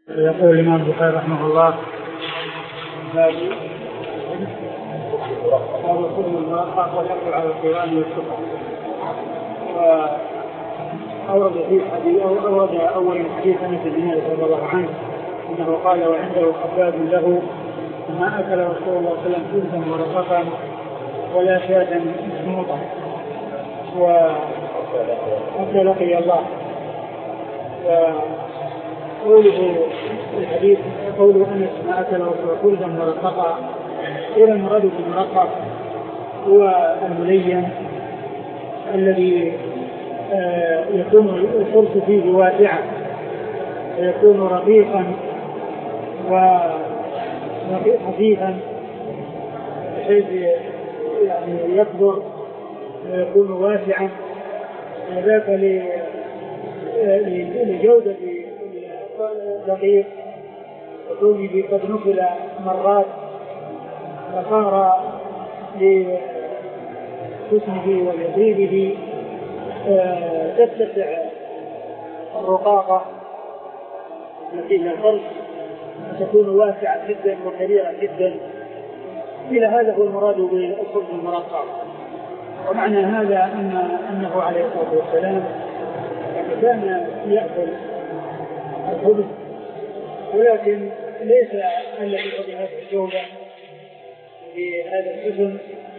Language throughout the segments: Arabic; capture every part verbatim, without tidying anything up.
يقول الإمام البخاري رحمه الله: باب الخبز المرقق والأكل على القوام والسكر. وأورد في حديث أورد أول حديث أنس بن مالك رضي الله عنه أنه قال وعنده خباز له: ما أكل رسول الله صلى الله عليه وسلم خبزا مرققا ولا شاة مسموطا وحتى لقي الله. وقوله الحديث قوله أنس ما أكل رسول الله خبزا مرققا، إلى المراد بالمرقق هو الملين الذي يكون الخبز فيه واسعا ويكون رقيقا وخفيفا بحيث يعني يكبر ويكون واسعا، وذاك لجودة دقيق وكونه قد نقل مرات فصار لحسنه ولطيبه تتسع الرقاقة التي هي الفرش وتكون واسعة جدا وكبيرة جدا. إلى هذا هو المراد بالخبز المرقق. ومعنى هذا أن أنه عليه الصلاة والسلام كان يأكل الخبز، ولكن ليس الذي بهذه الجودة بهذا الحجم،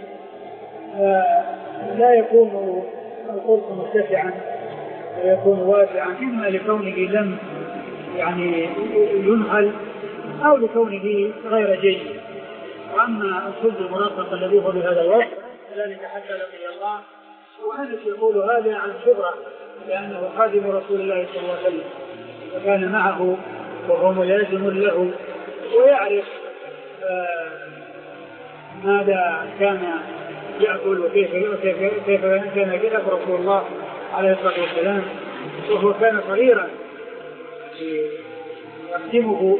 لا يكون الخبز مرتفعا ويكون واسعا، إما لكونه لم يعني ينهل أو لكونه غير جيد. وأما الخبز المرقق الذي هو بهذا الوصف ذلك حتى لقي الله. وأنس يقول هذا عن خبرة لأنه خادم رسول الله صلى الله عليه وسلم وكان معه وهو ملازم له ويعرف آه ماذا كان يأكل وكيف كيف كيف كان يأكل رسول الله عليه الصلاة والسلام، وهو كان صغيرا يخدمه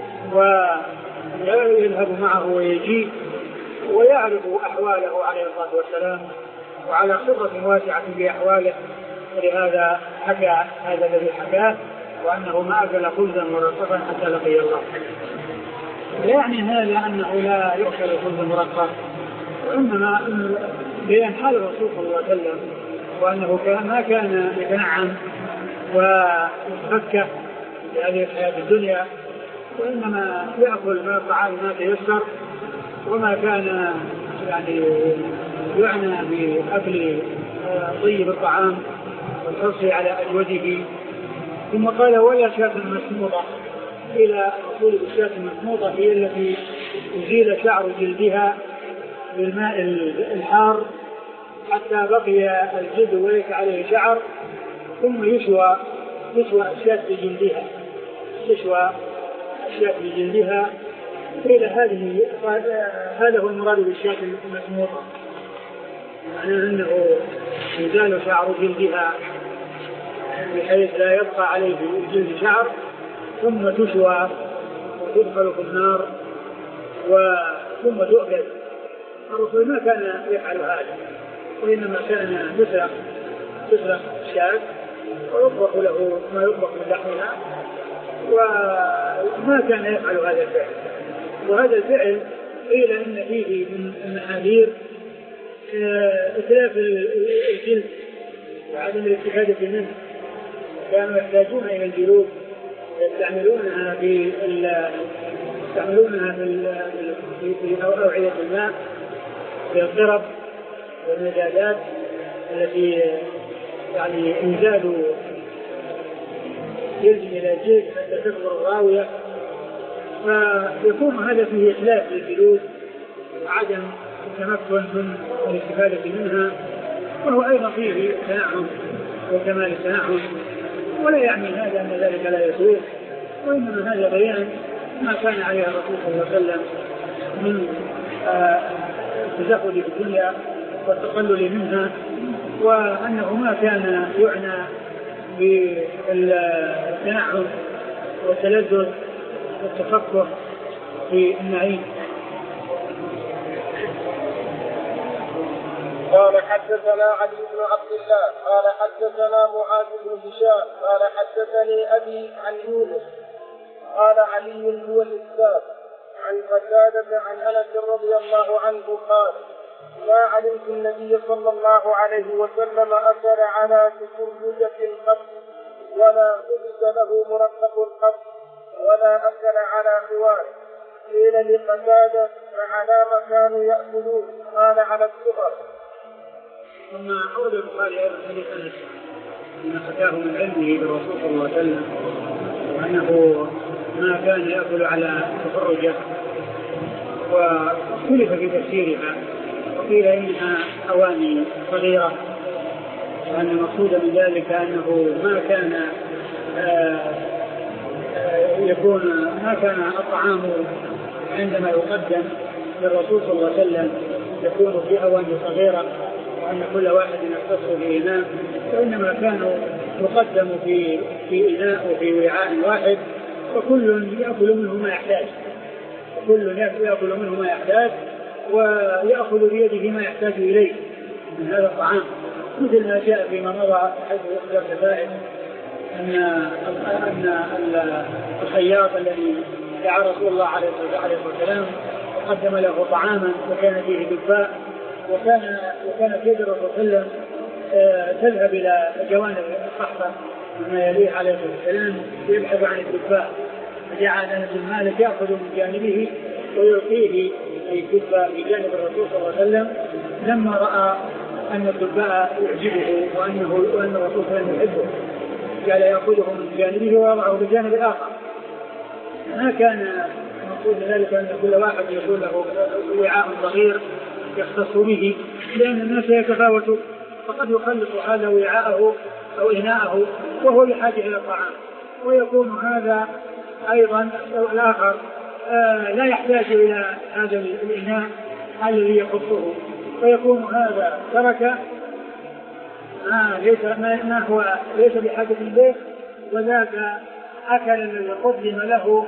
ويذهب معه ويجيء ويعرف أحواله عليه الصلاة والسلام وعلى خبرة واسعة بأحواله. ولهذا حكى هذا الذي حكاه وأنه ما أكل خبزا مرققا حتى لقي الله. لا يعني هذا أنه لا يؤكل الخبز المرقق، وإنما بيان حال الرسول صلى الله عليه وسلم وأنه ما كان يتنعم ويتفكه في هذه الحياة الدنيا، وإنما يأكل ما الطعام ما تيسر، وما كان يعني يعنى بأكل طيب الطعام والحرص على أجوده. ثم قال ولا شاة مسموطة، إلى الرسول بالشاة المسموطة هي التي يزيل شعر جلدها بالماء الحار حتى بقي الجلد وليس عليه شعر، ثم يشوى يشوى الشاة بجلدها يشوى الشاة بجلدها إلى هذه. هذا هو المراد بالشاة المسموطة، معناه أنه يزال شعر جلدها بحيث لا يبقى عليه جلد شعر، ثم تشوى وتدخل في النار وثم تؤكل. الرسول ما كان يفعل هذا، وإنما كان يسرق تسرق الشاة ويطبخ له ما يطبخ من لحمها، وما كان يفعل هذا الفعل. وهذا الفعل قيل إن فيه من المحاذير إتلاف الجلد وعدم الاستفادة منه. كانوا يحتاجون إلى الجلود يستعملونها في يستعملونها في في أوعية الماء في القرب والمجادات التي يعني إنزال جلد إلى جلد حتى تكبر الراوية، فيكون هذا فيه إتلاف للجلود وعدم التمكن من الاستفادة منها، وهو أيضا فيه تنعم وكمال التنعم. ولا يعني هذا أن ذلك لا يسوء، وإنما هذا بيان ما كان عليه الرسول صلى الله عليه وسلم من التزهد في الدنيا والتقلل منها، وأنه ما كان يعنى بالتنعم والتلذذ والتفكر في النعيم. قال حدثنا علي بن عبد الله قال حدثنا معاذ بن هشام قال حدثني أبي عن يونس قال علي هو الإسلام. عن قتادة عن أنس رضي الله عنه قال ما علمت النبي صلى الله عليه وسلم أكل على تفرجة قط ولا لبس له مرقق قط ولا أكل على خوار. قيل لقتادة فعلى ما كانوا يأكلون؟ قال على السفر. ثم أورد البخاري أيضا حديث أنس من حكاه من علمه بالرسول صلى الله عليه وسلم وأنه ما كان يأكل على تفرجة، واختلف في تفسيرها، وقيل إنها أواني صغيرة، وأن المقصود من ذلك أنه ما كان آآ آآ يكون ما كان الطعام عندما يقدم للرسول صلى الله عليه وسلم يكون في أواني صغيرة، وأن كل واحد يختص في إناء، وإنما كانوا يقدم في في إناء وفي وعاء واحد، وكل يأكل منه ما يحتاج، وكل يأكل منه ما يحتاج ويأخذ بيده ما يحتاج إليه من هذا الطعام، مثل ما جاء فيما مضى حيث يخبر الفائد أن أن الخياط الذي دعا رسول الله عليه الصلاة والسلام وقدم له طعاما وكان فيه دباء، وكان وكانت يد الرسول صلى الله عليه وسلم تذهب إلى جوانب الصحراء مما يليه عليه الصلاة والسلام يبحث عن الدباء، فجعل أنس بن مالك يأخذ من جانبه ويلقيه أي الدباء في جانب الرسول صلى الله عليه وسلم لما رأى أن الدباء يعجبه وأنه وأن الرسول صلى الله عليه وسلم يحبه، جعل يأخذه من جانبه ويضعه بالجانب الآخر. ما كان المقصود ذلك أن كل واحد يكون له وعاء صغير يختص به، لأن الناس يتفاوتوا، فقد يخلط هذا وعاءه أو إناءه وهو بحاجة إلى الطعام، ويكون هذا أيضا الآخر آه لا يحتاج إلى هذا الإناء الذي يخصه، فيكون هذا ترك آه ليس ما هو ليس بحاجة إليه، وذاك أكل الذي قدم له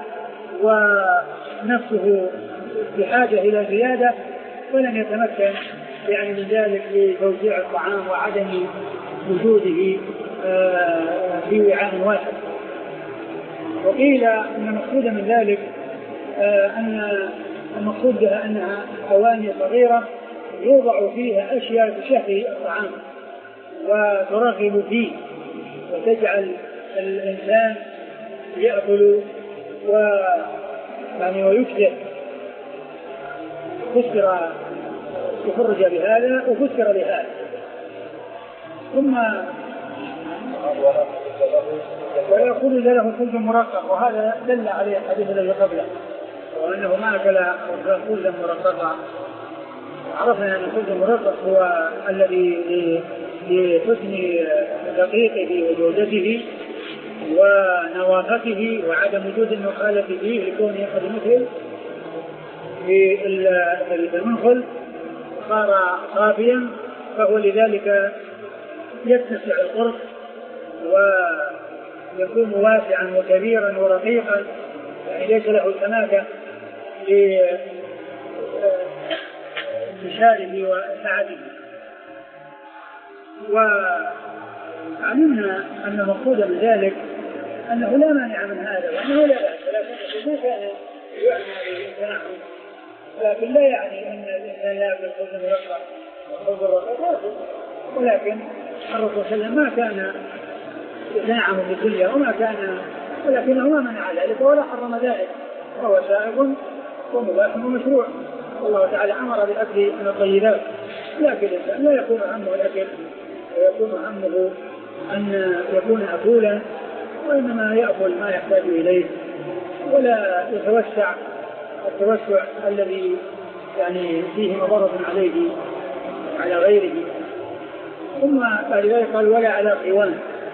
ونفسه بحاجة إلى زيادة، ولم يتمكن يعني من ذلك لتوزيع الطعام وعدم وجوده آه في وعاء واحد. وقيل أن المقصود من ذلك آه أن المقصود بها أنها أواني صغيرة يوضع فيها أشياء تشهي الطعام وترغب فيه وتجعل الإنسان يأكل و يعني ويكثر. فسر تفرج بهذا وفسر بهذا. ثم ويأخذ له خبز مرقق، وهذا دل عليه الحديث الذي قبله وأنه ما أكل خبزا مرققا. عرفنا أن الخبز المرقق هو الذي لحسن دقيقه وجودته ونظافته وعدم وجود النخالة فيه لكون يأخذ مثل في المنخل صار صافيا، فهو لذلك يتسع القرص ويكون واسعا وكبيرا ورقيقا، يعني ليس له سماكة لانتشاره وسعته. وعلمنا أن المقصود بذلك أنه لا مانع من هذا وأنه لا بأس، لكن ما كان يعنى بالإنسان، لكن لا يعني أن الإنسان يأكل الخبز المرقق والخبز الرقيق، ولكن الرسول صلى الله عليه وسلم ما كان يتنعم بالدنيا وما كان، ولكنه ما منع ذلك ولا حرم ذلك، وهو سائغ ومباح ومشروع، والله تعالى أمر بالأكل من الطيبات، لكن الإنسان لا يكون همه الأكل ويكون همه أن يكون أكولا، وإنما يأكل ما يحتاج إليه ولا يتوسع التوسع الذي يعني فيه مضرة عليه على غيره. ثم بعد ذلك قال ولا على قوان،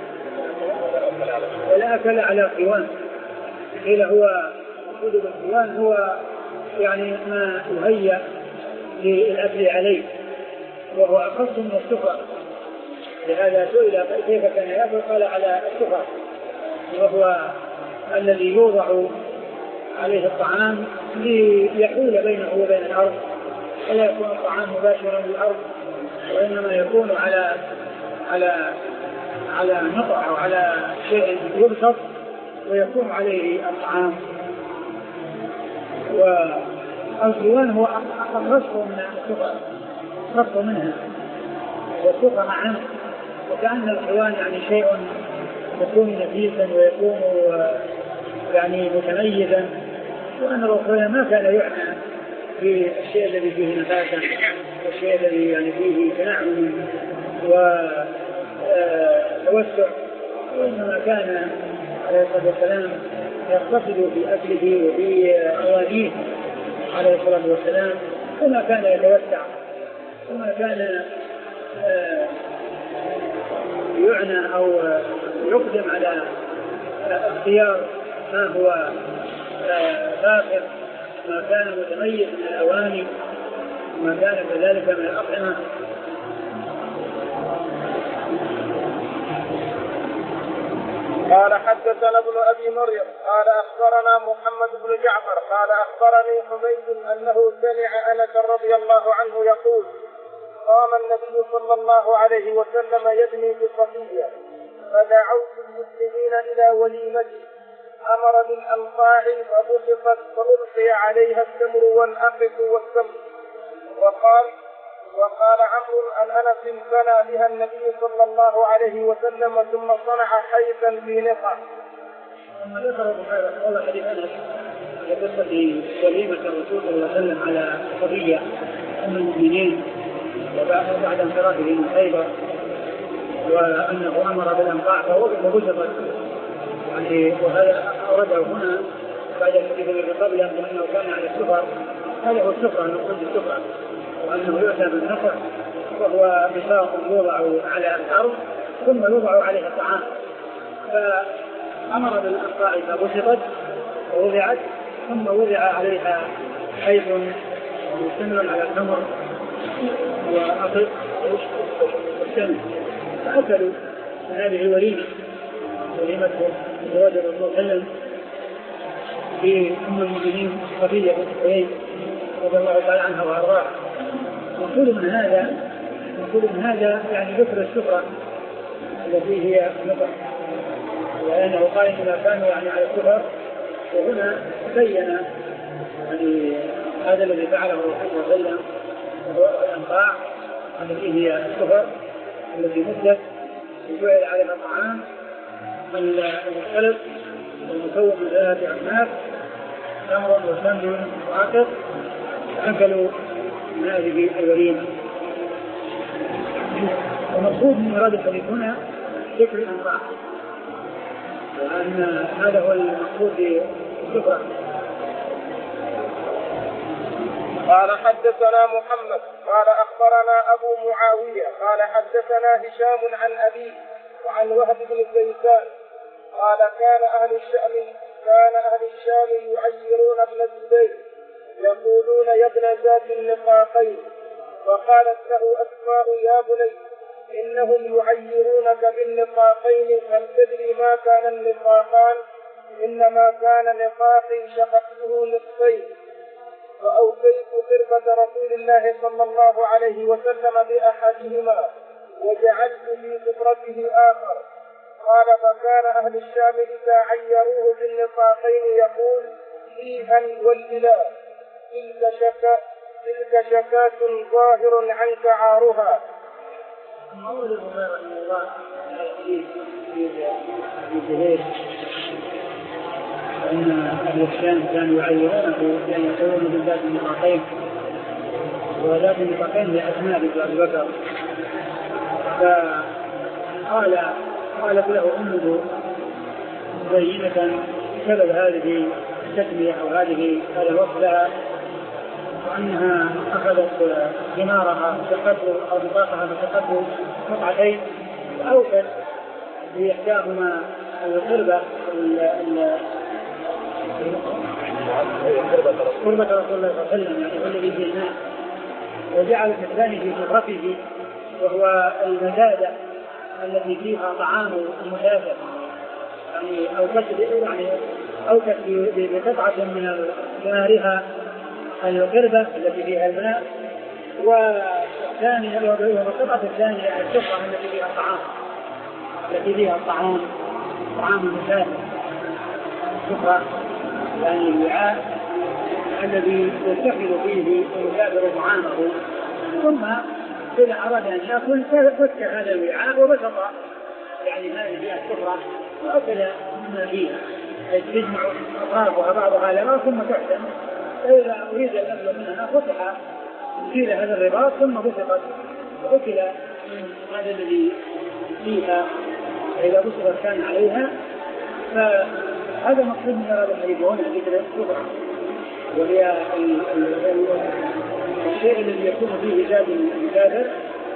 ولا أكل على قوان. قيل هو مقصود بالقوان هو يعني ما يهيأ للأكل عليه، وهو أخص من السفر، لهذا سئل كيف كان يأكل قال على السفر، وهو الذي يوضع عليه الطعام ليحول بينه وبين الأرض، ولا يكون الطعام مباشرا للأرض، وإنما يكون على على على نطع أو على شيء يبسط ويكون عليه الطعام. والحيوان هو الرفق من السفر، رفق منها والسفر عنه، وكأن الحيوان يعني شيء يكون نفيسا ويكون يعني متميزا، وأن الرسول ما كان يعنى بالشيء الذي فيه نفاسا والشيء الذي يعني فيه تنعم وتوسع، وإنما كان عليه الصلاة والسلام يقتصد في أكله وفي أوانيه عليه الصلاة والسلام، وما كان يتوسع وما كان يعنى أو يقدم على اختيار ما هو فاخر، ما كان متميز من الأواني وما كان كذلك من الأطعمة. قال حدثنا ابن أبي مريم قال أخبرنا محمد بن جعفر قال أخبرني حميد أنه سمع أنس رضي الله عنه يقول قام النبي صلى الله عليه وسلم يبني بصفية فدعوت المسلمين إلى وليمته، أمر بالأنقاع فبسطت فألقي عليها التمر والأقف والسمن. وقال وقال عمرو عن أنس بنى بها النبي صلى الله عليه وسلم ثم صنع حيثا في نقع. ثم ذكر والله حديث أنس لقصة وليمة الرسول صلى الله عليه وسلم على صفية أم المؤمنين وبعد بعد انصرافه من خيبر، وأنه أمر بالأنقاع فبسطت، يعني وهذا أورده هنا بعد الحديث الذي قبله لأنه كان على السفر. هذا هو السفر، نقول السفر، وأنه يؤتى بالنقع وهو بساط يوضع على الأرض ثم يوضع عليه الطعام، فأمر بالأنقاع فبسطت ووضعت ثم وضع عليها حيث مستمر على التمر وأقل والسمن، فأكلوا من هذه الوليمة، وليمة زواج الرسول صلى الله عليه وسلم بأم المؤمنين صفية بنت حيي رضي الله تعالى عنها وأرضاها. نقول من هذا نقول من هذا يعني ذكر السفرة التي هي نقع، لأنه قال إنما كانوا يعني على السفر، وهنا بين يعني هذا الذي فعله الرسول صلى الله عليه وسلم وهو الأنقاع التي هي السفر التي مدت وجعل عليها الطعام المختلف المكون من ثلاثة أصناف تمر وسمن وعقد، أكلوا من هذه الوليمة. ومقصود من مراد الحديث هنا ذكر الأنقاع، وأن هذا هو المقصود بالسفرة. قال حدثنا محمد قال أخبرنا أبو معاوية قال حدثنا هشام عن أبيه وعن وهب بن كيسان قال كان أهل الشام كان أهل الشام يعيرون ابن الزبير يقولون يا ابن ذات النفاقين، فقالت له أسماء يا بني إنهم يعيرونك بالنفاقين، هل تدري ما كان النفاقان؟ إنما كان نفاقي شققته نصفين، فأوفيت قربة رسول الله صلى الله عليه وسلم بأحدهما وجعلت في سفرته آخر. قال فكان أهل الشام إذا عيروه بالنفاقين يقول فيها والإله تلك شكا تلك شكاة ظاهر عنك عارها. أول الأمر أن الله في جهير فإن أهل الشام كانوا يعيرونه بأن يقولون بالذات النفاقين، وذات النفاقين لأسماء أبي بكر. فقال قالت له أمه مبينة سبب هذه التسمية أو هذه هذا الوصف لها، وأنها أخذت ثمارها فشقته أو نطاقها فشقته قطعتين، فأوكل بإحداهما القربة قربة رسول الله صلى الله عليه وسلم يعني الذي في الماء، وجعلت الثاني في سفرته وهو المزادة التي فيها طعام المسافر، يعني أوكت يعني أوكت بقطعة من ثمارها القربة التي فيها الماء، والثانية والقطعة الثانية الشقة التي فيها الطعام التي فيها الطعام طعام المسافر. السفرة يعني الوعاء الذي يتخذ فيه ويدابر طعامه، ثم إذا أراد أن يأكل فك هذا الوعاء وبسط يعني هذه فيها السفرة وأكل مما فيها، أي تجمع أطرافها بعضها على بعض ثم تحسن. فإذا أريد الأكل منها فتح يشيل هذا الرباط ثم بسطت وأكل من هذا الذي فيها، إذا بسطت كان عليها. فهذا مقصود من هذا الحديث هنا ذكر السفرة، وهي الشيء الذي يكون فيه زاد المكابر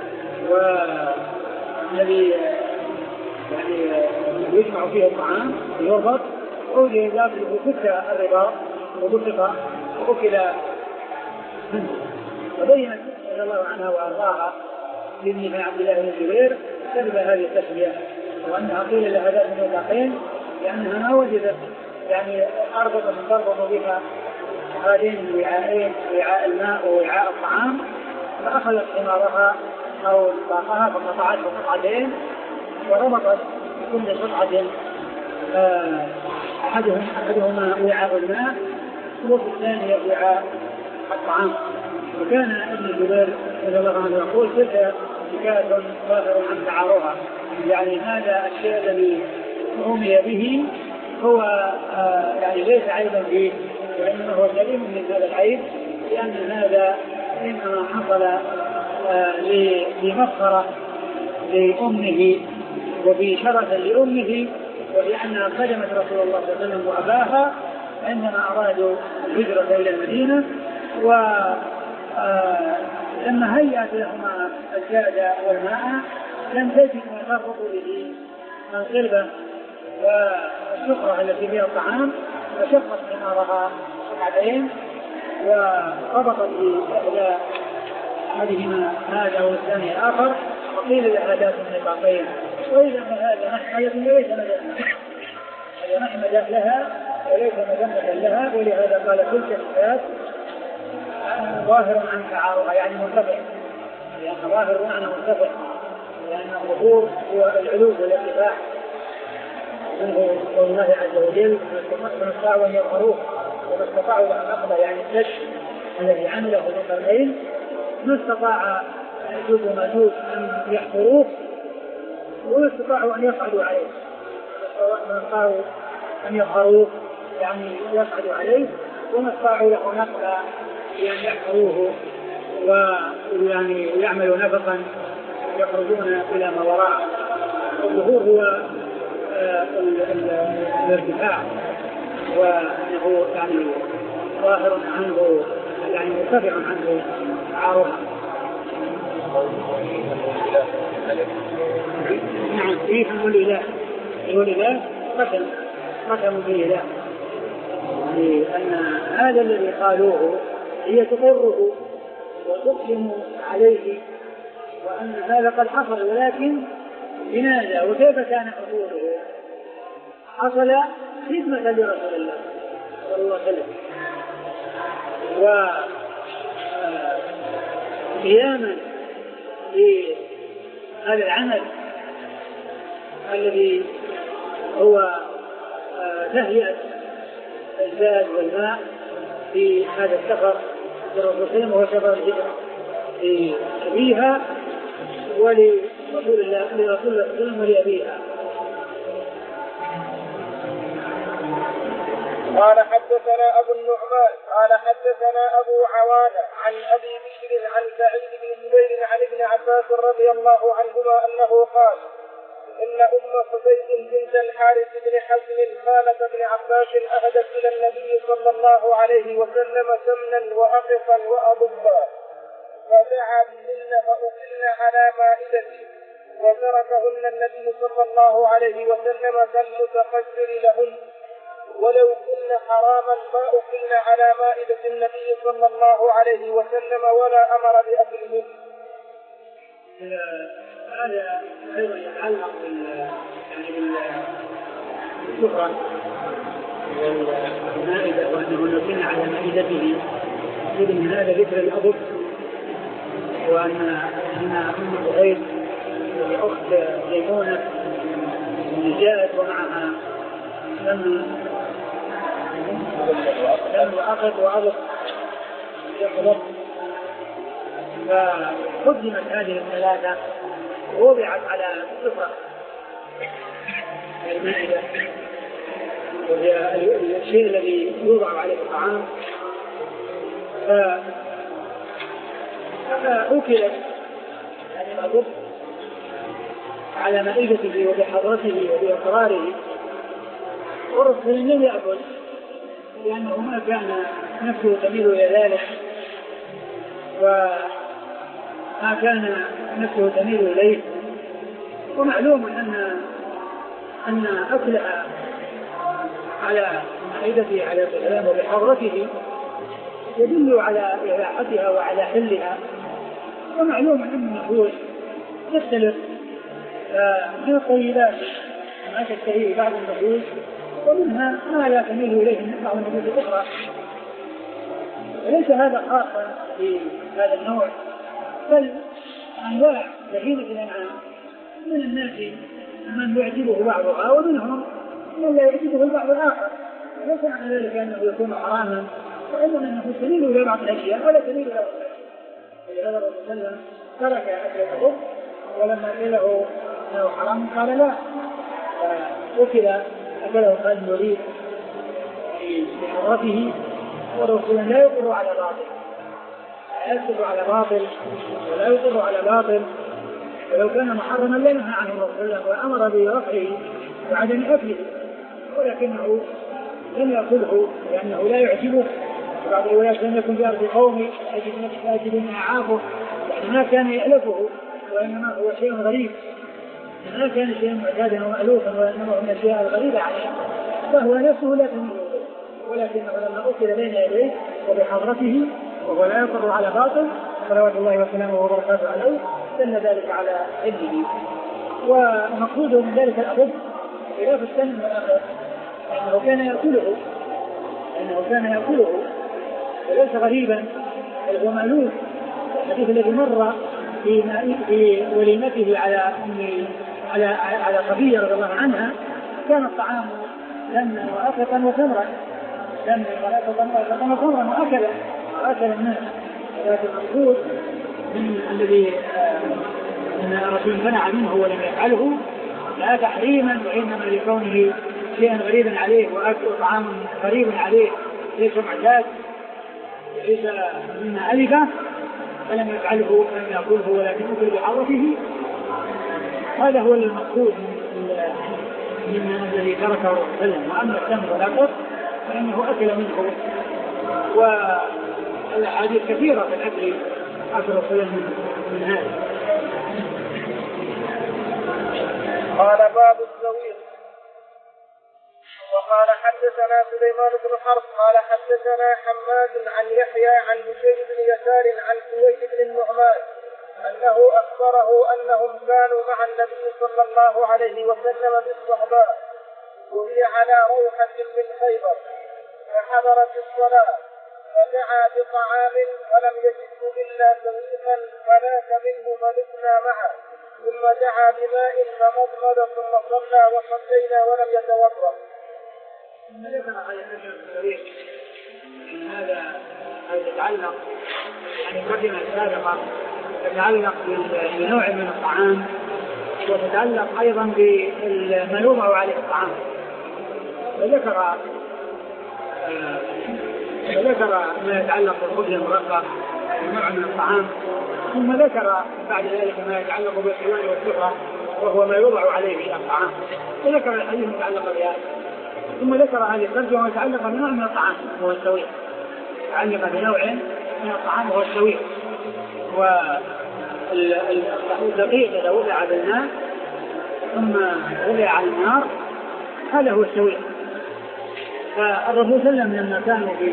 والذي يعني يجمع فيه الطعام يربط أو لذلك يفك الرباط وبسط وأكل منه. وبينت رضي الله عنها وأرضاها لابن عبد الله بن الزبير سبب هذه التسمية، وأنها قيل لها ذات النطاقين لأنها ما وجدت يعني أربطة تربط بها هذين الوعاءين، وعاء الماء ووعاء الطعام، فأخذت حمارها أو نطاقها فقطعته قطعتين وربطت كل قطعة أحدهم أحدهما وعاء الماء والثاني وعاء الطعام. وكان ابن الزبير رضي الله عنه يقول تلك حكاية ظاهر عن تعارها، يعني هذا الشيء الذي رمي به هو آه يعني ليس عيبا فيه، وإنما هو سليم من هذا العيب، لأن هذا إنما حصل آه لمفخرة لأمه وبشرف لأمه، ولأنها خدمت رسول الله صلى الله عليه وسلم وأباها عندما أرادوا الهجرة إلى المدينة، ولما هيأت لهما الزاد والماء لم تجد ما تربط به من قلبه والسفرة التي فيها الطعام، فشقت حمارها قطعتين وربطت بإحدى أحدهما هذا والثاني الآخر، وقيل لها ذات النطاقين. وإذا هذا محمد وليس مذمة، هذا محمد لها وليس مذمة لها، ولهذا قال كل شخصات ظاهر عن تعارضها يعني مرتفع، لأن ظاهر معنى مرتفع، لأن الظهور هو العلو والارتفاع منه قول الله عز وجل من استطاعوا أن يظهروه وما استطاعوا أن أقضى يعني السجن الذي عمله في القرنين، ما استطاع يجوز وماجوج أن يحفروه وما استطاعوا أن يصعدوا عليه، ما استطاعوا أن يظهروه يعني يصعدوا عليه، وما استطاعوا له نقلا بأن يحفروه ويعني يعملوا نفقا يخرجون إلى ما وراءه. الظهور هو آه الارتفاع، وأنه يعني ظاهر عنه يعني مرتفع عنه عارضا. نعم فيه الإله، الإله قسم قسم به له، لأن هذا الذي قالوه هي تقره وتقسم عليه وأن هذا قد حصل، ولكن لماذا وكيف كان حصوله؟ حصل خدمة لرسول الله صلى الله عليه وسلم وقياما بهذا العمل الذي هو تهيئة الزاد والماء في هذا السفر لرسول الله صلى الله عليه وسلم، وهو سفر الهجرة لأبيها ولرسول الله لرسول الله صلى الله عليه وسلم ولأبيها. قال حدثنا أبو النعمان قال حدثنا أبو عوانة عن أبي بشر عن سعيد بن جبير عن ابن عباس رضي الله عنهما أنه قال إن أم حسين بنت الحارث بن حزم خالة بن عباس أهدت إلى النبي صلى الله عليه وسلم سمنا وأقصا وأضبا، فدعا بهن فأكلن على مائدته، وتركهن النبي صلى الله عليه وسلم كالمتقدر لهن، ولو كن حراما ما أكلن على مائدة النبي صلى الله عليه وسلم ولا أمر بأكلهن. هذا أيضا يتعلق بالسفرة والمائدة، وأنه نكن على مائدته، يجب من هذا ذكر الأضب، وأن أن أم حسين أخت ميمونة جاءت ومعها سمن لم يأخذ وأغض يغضب. فقدمت هذه الثلاثة ووضعت على السفرة المائدة، وهي الشيء الذي يوضع عليه الطعام. فأكلت يعني الأضب على مائدته وبحضرته وبإقراره، والرسول لم يأكل لأنه ما كان نفسه تميل إلى ذلك، وما كان نفسه تميل إليه. ومعلوم أن أن أكلها على مائدته عليه السلام وبحضرته يدل على إباحتها وعلى حلها. ومعلوم أن النفوس تختلف من الطيبات ما تشتهيه بعض النفوس، ومنها ما لا تميل إليه من بعض النفوس الأخرى. وليس هذا خاصا في هذا النوع، بل أنواع كثيرة الأنعام من الناس من يعجبه بعضها ومنهم من لا يعجبه البعض الآخر. ليس معنى ذلك أنه يكون حراما، وإنما أنه تميل إلى بعض الأشياء ولا تميل إلى بعض الأشياء. ولهذا الرسول صلى الله عليه وسلم ترك أكل الخبز، ولما قيل له أنه حرام قال لا، فأكل أكله خالد الوليد بحضرته. والرسول لا يقر على باطل، لا يقر على باطل ولا يقر على باطل، ولو كان محرما لنهى عنه الرسول وأمر برفعه وعدم أكله، ولكنه لم يأكله لأنه لا يعجبه. بعض الروايات لم يكن بأرض قومه أجد من أعافه، يعني ما كان يألفه، وإنما هو شيء غريب، ما كان شيء معتادا ومألوفا، وإنما هو من الأشياء الغريبة عليه، فهو نفسه لا تميل إليه. ولكنه لما أكل بين يديه وبحضرته وهو لا يقر على باطل صلوات الله وسلامه وبركاته عليه دل ذلك على حله. ومقصود من ذلك الأخذ خلاف السن والأخذ، لأنه كان يأكله لأنه كان يأكله وليس غريبا، بل هو مألوف. الحديث الذي مر في في وليمته على على على صبية رضي الله عنها كان الطعام لما وأكلا وتمرا، لما وأكلا وتمرا وأكل وأكل الناس. ولكن المقصود الذي أن الرسول منع منه ولم يفعله لا تحريما، وإنما لكونه شيئا غريبا عليه وأكل طعام غريب عليه ليس معتاد ليس مما ألفه، فلم يفعله لم يأكله ولكن أكل بحضرته. هذا هو المقصود من الذي تركه الرسول صلى الله عليه وسلم. وأما التمر والأكل فإنه أكل منه، والأحاديث كثيرة في الأكل أكل الرسول من هذا. قال باب الزوير. وقال حدثنا سليمان بن حرب قال حدثنا حماد عن يحيى عن بشير بن يسار عن سويد بن النعمان أنه أخبره أنهم كانوا مع النبي صلى الله عليه وسلم بالصحباء، وهي على روحة من خيبر، فحضرت الصلاة فدعا بطعام ولم يجده إلا سويقا فلاك منه فلقنا معه، ثم دعا بماء فمضمض ثم صلى وصلينا ولم يتوضأ. ثم ذكر هذا الرجل الصغير ان هذا يتعلق يعني مقدمة سابقة تتعلق بنوع من الطعام، وتتعلق ايضا بما يوضع عليه الطعام. وذكر وذكر ما يتعلق بالخبز المرقق ونوع من الطعام، ثم ذكر بعد ذلك ما يتعلق بالحوار والسفرة وهو ما يوضع عليه الطعام، وذكر الحديث المتعلق بهذا، ثم ذكر هذه الترجمة ويتعلق بنوع من الطعام وهو السويق، يتعلق بنوع من الطعام وهو السويق. والدقيق إذا وضع بالماء ثم وضع على النار هذا هو السويق. فالرسول صلى الله عليه وسلم لما كانوا في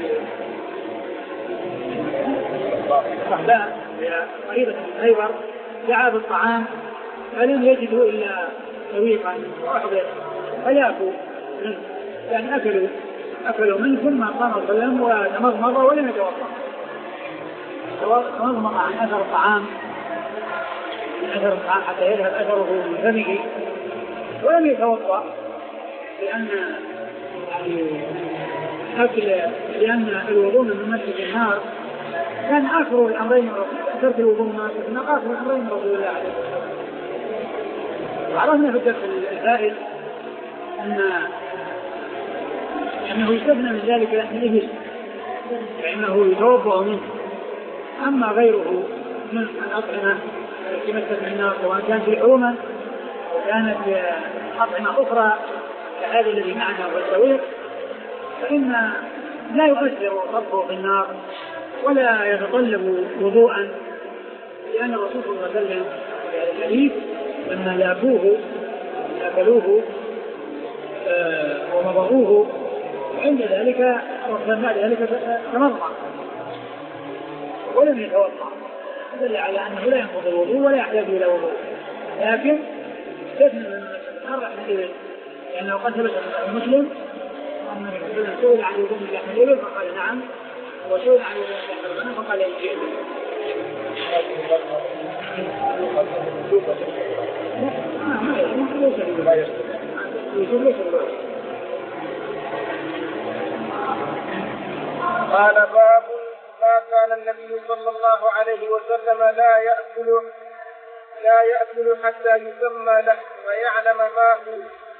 الصحباء قريبة من خيبر دعا بالطعام فلم يجدوا إلا سويقا وأحضر فيأكلوا منه، يعني أكلوا أكلوا منه ثم قام صلى الله عليه وسلم وتمضمض ولم يتوضأ، تمضمض عن أثر الطعام من أثر الطعام حتى يذهب أثره من فمه ولم يتوضأ، لأن يعني أكل لأن الوضوء من مسجد النار كان آخر الأمرين ترك الوضوء من مسجد النار آخر الأمرين رسول الله عليه الصلاة والسلام. عرفنا في الدرس الفائت أن أنه يستثنى من ذلك لحم الإبل فإنه يتوضأ منه، أما غيره من الأطعمة التي مست من النار سواء كانت لحوما وكانت أطعمة أخرى كهذا الذي معنا والسويق فإن لا يؤثر طبخه في النار ولا يتطلب وضوءا، لأن الرسول صلى الله عليه وسلم في هذا الحديث لما لاكوه أكلوه آه ومضغوه وعند ذلك بعد ذلك تمضغ ولم يتوضأ، دل على أنه لا ينقض الوضوء ولا يحتاج إلى وضوء، لكن استثنى من الحرة من الإبل لأنه قد ثبت في مسلم أن الرسول سئل عن وضوء من لحم الإبل فقال نعم، وسئل عن وضوء من لحم الغنم فقال يجوز. قال باب ما كان النبي صلى الله عليه وسلم لا يأكل لا يأكل حتى يسمى له ويعلم ما هو.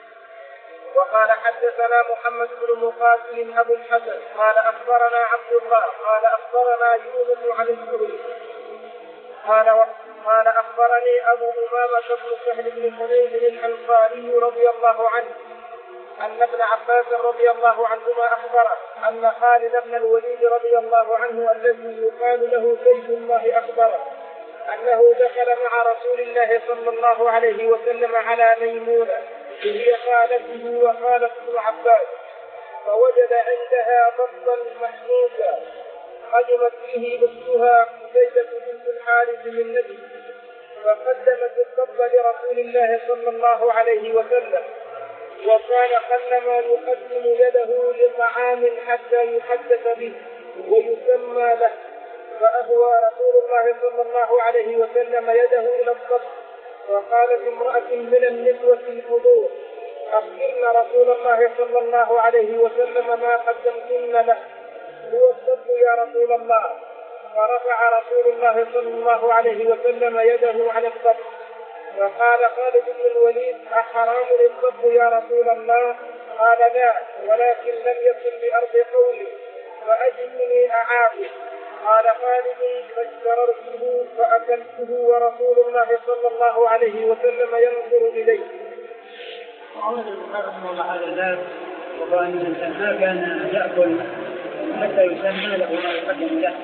وقال حدثنا محمد بن مقاتل أبو الحسن قال أخبرنا عبد الله قال أخبرنا يونس عن الزهري قال قال أخبرني أبو أمامة بن سهل بن حنين الأنصاري رضي الله عنه أن ابن عباس رضي الله عنهما أخبره أن خالد بن الوليد رضي الله عنه الذي يقال له سيف الله أخبره أنه دخل مع رسول الله صلى الله عليه وسلم على ميمونة هي خالته وخالة ابن عباس فوجد عندها بطا محمودا قدمت به أختها قتيبة بنت الحارث من نبي فقدمت البط لرسول الله صلى الله عليه وسلم وكان قلما يقدم يده لطعام حتى يحدث به ويسمى له فأهوى رسول الله صلى الله عليه وسلم يده إلى الصف وقالت امرأة من النسوة الحضور أخبرنا رسول الله صلى الله عليه وسلم ما قدمتن له هو الصف يا رسول الله. فرفع رسول الله صلى الله عليه وسلم يده على الصف فقال خالد بن الوليد أحرام للصف يا رسول الله؟ قال لا ولكن لم يكن بأرض قولي فأجدني أعافي. قال خالد فاشتررته فأكلته ورسول الله صلى الله عليه وسلم ينظر إليه. أولا البخاري رحمه الله هذا الباب وقال أن الإنسان ما كان يأكل حتى يسمى له ما يقدم له.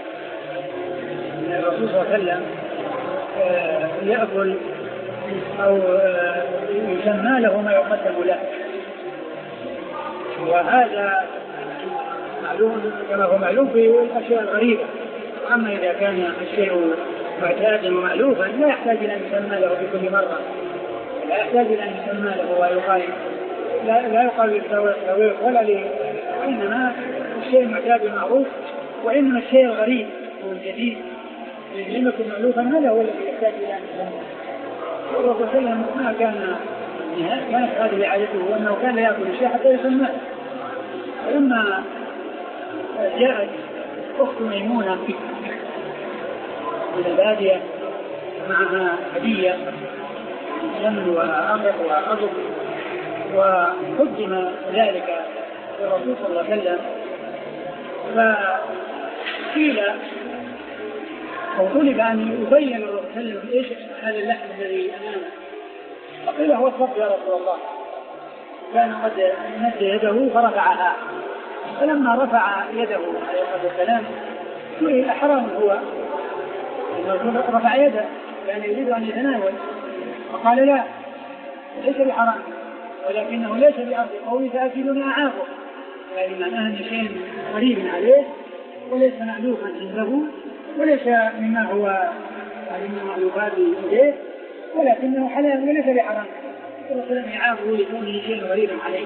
الرسول صلى الله عليه وسلم يأكل أو يسمى له ما يقدم له، وهذا معلوم كما هو معلوم في الأشياء الغريبة. أما إذا كان الشيء معتادا ومألوفا لا يحتاج إلى أن يسمى له في كل مرة، لا يحتاج إلى أن يسمى له ويقال لا, لا يقال للتويق ولا لي، وإنما الشيء المعتاد المعروف، وإنما الشيء الغريب والجديد لم يكن مألوفا هذا هو الذي يحتاج إلى أن يسمى. والرسول صلى الله عليه وسلم ما كان كانت هذه عادته أنه كان لا يأكل الشيء حتى يسمى. فلما جاءت أخت ميمونة من البادية معها هدية سمن وأمر وأرض وقدم ذلك للرسول صلى الله عليه وسلم، فقيل أو طلب أن يبين للرسول صلى الله عليه وسلم إيش هذا اللحم الذي أمامه، فقيل هو الصبر يا رسول الله. كان قد مد يده فرفعها، فلما رفع يده عليه الصلاة والسلام سئل أحرام هو؟ إنه رفع يده يعني يريد أن يتناول، فقال لا ليس بحرام ولكنه ليس بأرض قوي فأكلنا أعافه، يعني معناه أن شيء قريب عليه وليس مألوفا عنده وليس مما هو يعني من مألوفات إليه، ولكنه حلال وليس بحرام، ورسول يعافه لكونه شيء غريب عليه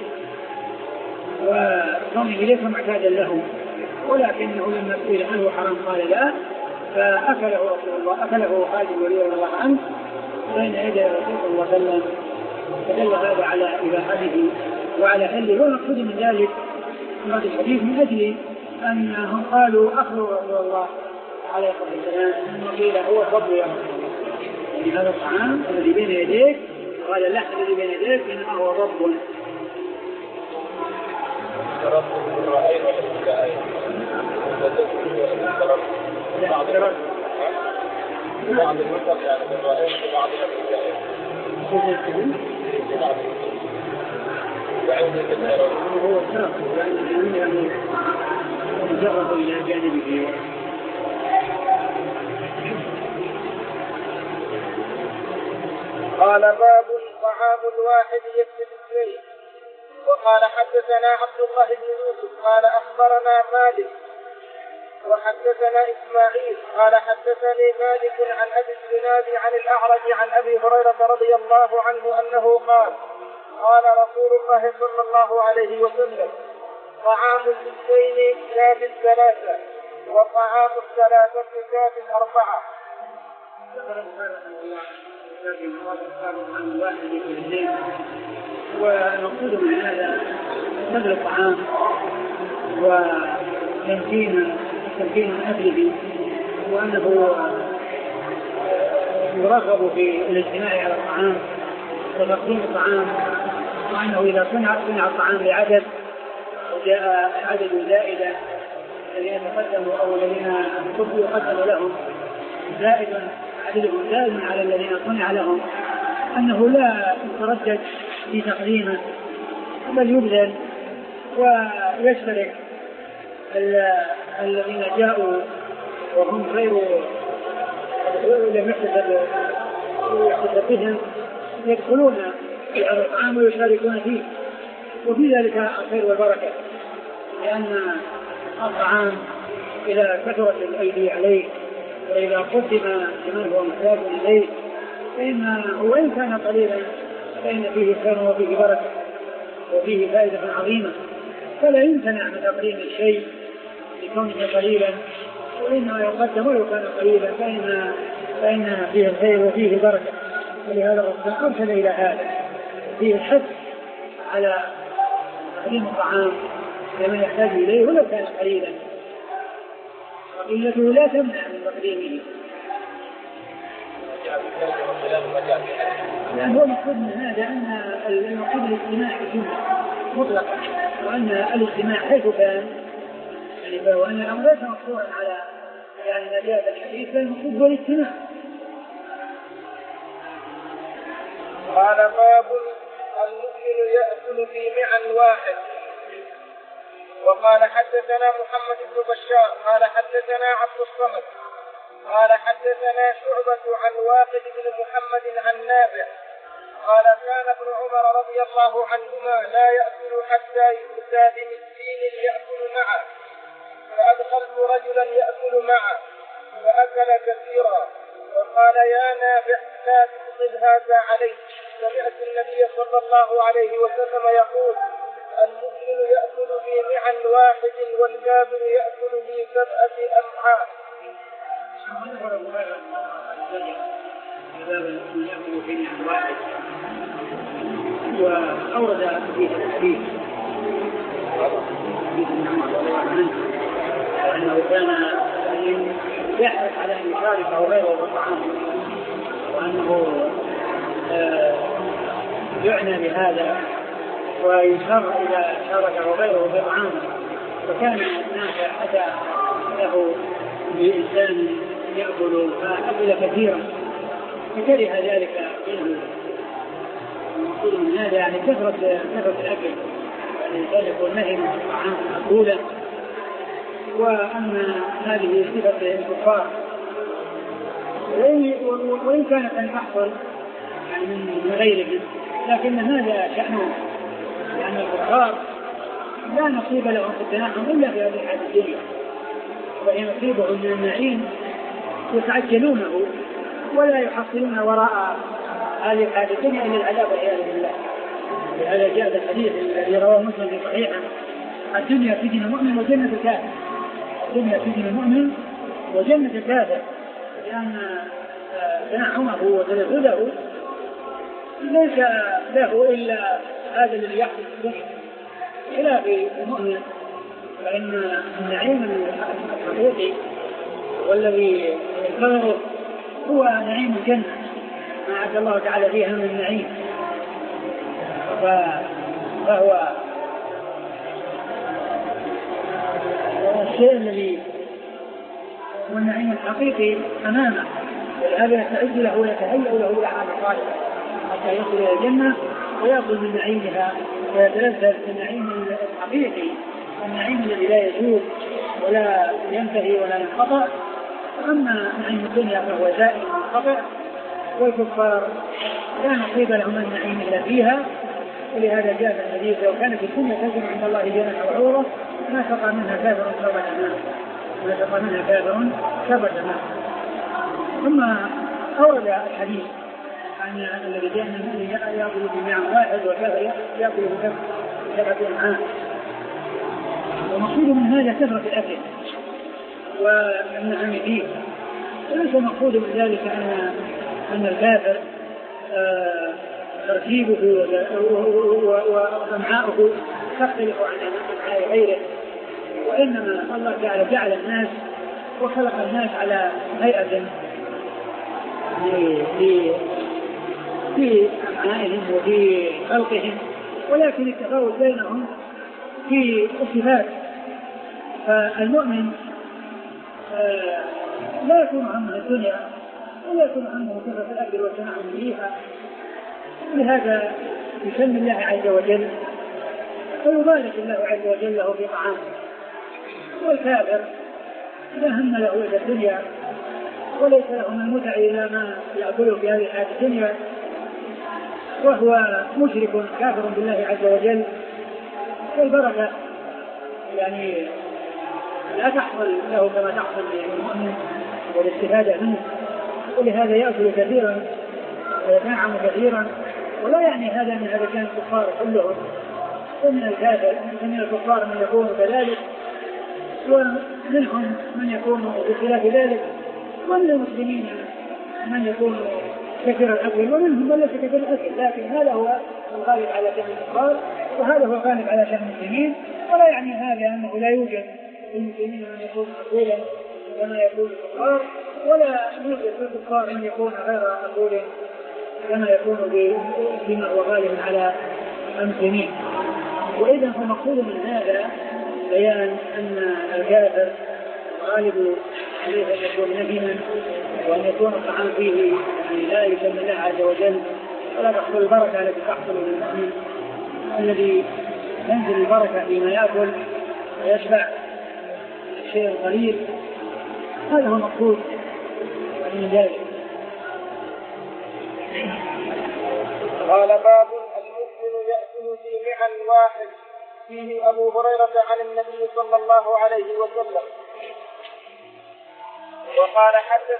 وكونه ليس معتادا له، ولكنه لما سئل عنه حرام قال لا، فأكله رسول الله أكله خالد رضي الله عنه بين يدي رسول الله صلى الله عليه وسلم، فدل هذا على إباحته وعلى حله. والمقصود من ذلك هذا الحديث من أجل أنهم قالوا أخبروا رسول الله عليه الصلاة والسلام أنه قيل هو فضل يا رسول الله، يعني هذا الطعام الذي بين يديك وهذا اللحم الذي بين يديك إنما هو رب. رب الرأيين والابتدائين بعض بعض المنطق يعني بالرأيين وبعض الابتدائين هو الساق يعني يعني مجرد إلى جانبه. قال باب طعام الواحد يكفي اثنين. وقال حدثنا عبد الله بن يوسف قال أخبرنا مالك وحدثنا إسماعيل قال حدثني مالك عن أبي الزناد عن الأعرج عن أبي هريرة رضي الله عنه أنه قال قال رسول الله صلى الله عليه وسلم طعام الاثنين كاف الثلاثة وطعام الثلاثة كاف الأربعة. ونقصد من هذا بذل الطعام وتمكين تمكين أكله، وأنه يرغب في الاجتماع على الطعام وتقديم الطعام، وأنه إذا صنع صنع الطعام بعدد وجاء عدد زائدة الذين يتقدموا أو الذين يقدم لهم زائد عددهم زائد على الذين صنع لهم، أنه لا يتردد في تقديمه بل يبذل ويشترك الذين جاءوا وهم غير لم يحتسب بهم يدخلون في هذا الطعام ويشاركون فيه، وفي ذلك الخير والبركة، لأن الطعام إذا كثرت الأيدي عليه وإذا قدم لمن هو محتاج إليه فإنه وإن كان قليلا فإن فيه خير وفيه بركة وفيه فائدة عظيمة، فلا يمتنع من تقديم الشيء لكونه قليلا، وإنما يقدم ولو كان قليلا فإن فإن فيه الخير وفيه البركة. ولهذا الرسول أرشد إلى هذا، فيه الحث على تقديم الطعام لمن يحتاج إليه ولو كان قليلا، وقلته لا تمنع من تقديمه، لأن هو المقصود من هذا أن المقصود الاجتماع مطلقا، وأن الاجتماع حيث كان يعني وأن الأمر ليس مقصورا على يعني نبيات الحديث، فالمقصود هو الاجتماع. قال باب المؤمن يأكل في معا واحد. وقال حدثنا محمد بن بشار قال حدثنا عبد الصمد قال حدثنا شعبة عن واقد بن محمد عن نافع قال كان ابن عمر رضي الله عنهما لا يأكل حتى يؤتى بمسكين يأكل معه، فأدخلت رجلا يأكل معه فأكل كثيرا وقال يا نافع لا تفضل هذا عليك. سمعت النبي صلى الله عليه وسلم يقول المؤمن يأكل في معا واحد والكافر يأكل في سبعة أمعاء. وأورد فيه الحديث أنه كان يحرص على أن يشاركه غيره بالطعام، وأنه يعنى بهذا ويسر إذا شاركه غيره بالطعام. فكان نافع أتى له بإنسان يأكل فأكل كثيرا فكره ذلك منه. المقصود من هذا يعني كثرة كثرة الأكل، الإنسان يكون نهي من الطعام مأكولا، وأن هذه صفة الكفار وإن كانت أن تحصل يعني من غيرهم، لكن هذا شأنه، لأن الكفار لا نصيب لهم في التنعم إلا في هذه الحياة الدنيا، وإن نصيبهم من النعيم يتعجلونه ولا يحصلون وراء هذه الحياة الدنيا إلا العذاب والعياذ بالله. لهذا جاء الحديث الذي رواه مسلم في صحيحه الدنيا سجن المؤمن وجنة الكافر. الدنيا سجن المؤمن وجنة الكافر، لأن تنعمه وتلذذه ليس له إلا هذا الذي يحدث به، خلاف المؤمن فإن النعيم الحقيقي والذي ينتظره هو نعيم الجنة ما أعد الله تعالى فيها من النعيم، فهو الشيء الذي هو النعيم الحقيقي أمامه، ولهذا يستعد له ويتهيأ له الأعمال الصالحة حتى يصل إلى الجنة ويأخذ من نعيمها ويتلذذ بالنعيم الحقيقي، النعيم الذي لا يزول ولا ينتهي ولا ينقطع. أما نعيم الدنيا فهو زائل منقطع، والكفار لا نصيب لهم من النعيم إلا فيها. ولهذا جاء في الحديث لو كانت الدنيا تزن عند الله جناح بعوضة ما سقى منها كافر شربة ماء، ما سقى منها كافر شربة ماء. ثم أورد الحديث عن الذي جاء من المؤمن يأكل بمعنى واحد وكافر يأكل بسبعة أمعاء. ومقصود من هذا كثرة الأكل والنعم فيه، وليس مقصود من ذلك أن أن الكافر ترتيبه وأمعاؤه تختلف عن أمعاء غيره، وإنما الله تعالى جعل الناس وخلق الناس على هيئة في أمعائهم وفي خلقهم، ولكن التفاوت بينهم في الصفات. فالمؤمن آه لا يكون همه الدنيا ولا يكون همه كثرة الأكل والتنعم فيها، لهذا يسمي الله عز وجل ويبارك الله عز وجل له في طعامه. والكافر لا هم له إلا الدنيا وليس له من المتع إلا ما يأكله في هذه الحياة الدنيا، وهو مشرك كافر بالله عز وجل. والبركة يعني لا تحصل له كما تحصل للمؤمن والاستفادة منه، ولهذا يأكل كثيرا ويتنعم كثيرا. ولا يعني هذا من هذا كان الكفار كلهم، ومن الكافر من الكفار من يكون كذلك، ومنهم من يكون بخلاف ذلك، ومن المسلمين من يكون كثير الأكل، ومنهم من ليس كثير الأكل، لكن هذا هو الغالب على شأن الكفار وهذا هو الغالب على شأن المسلمين. ولا يعني هذا أنه لا يوجد في المسلمين من يكون مقبولا كما يكون الكفار، ولا يوجد في الكفار من يكون غير مقبول كما يكون بما هو غالب على المسلمين. وإذا فمقصود من هذا بيان أن الكافر غالب عليه أن يكون نبيا وأن يكون الطعام فيه يعني لا يسمى الله عز وجل، ولا تحصل البركة التي تحصل للمؤمن الذي ينزل البركة فيما يأكل ويشبع الشيء القليل. هذا هو المقصود من ذلك. قال باب المؤمن يأكل في معا واحد. فيه أبو هريرة عن النبي صلى الله عليه وسلم وقال حدث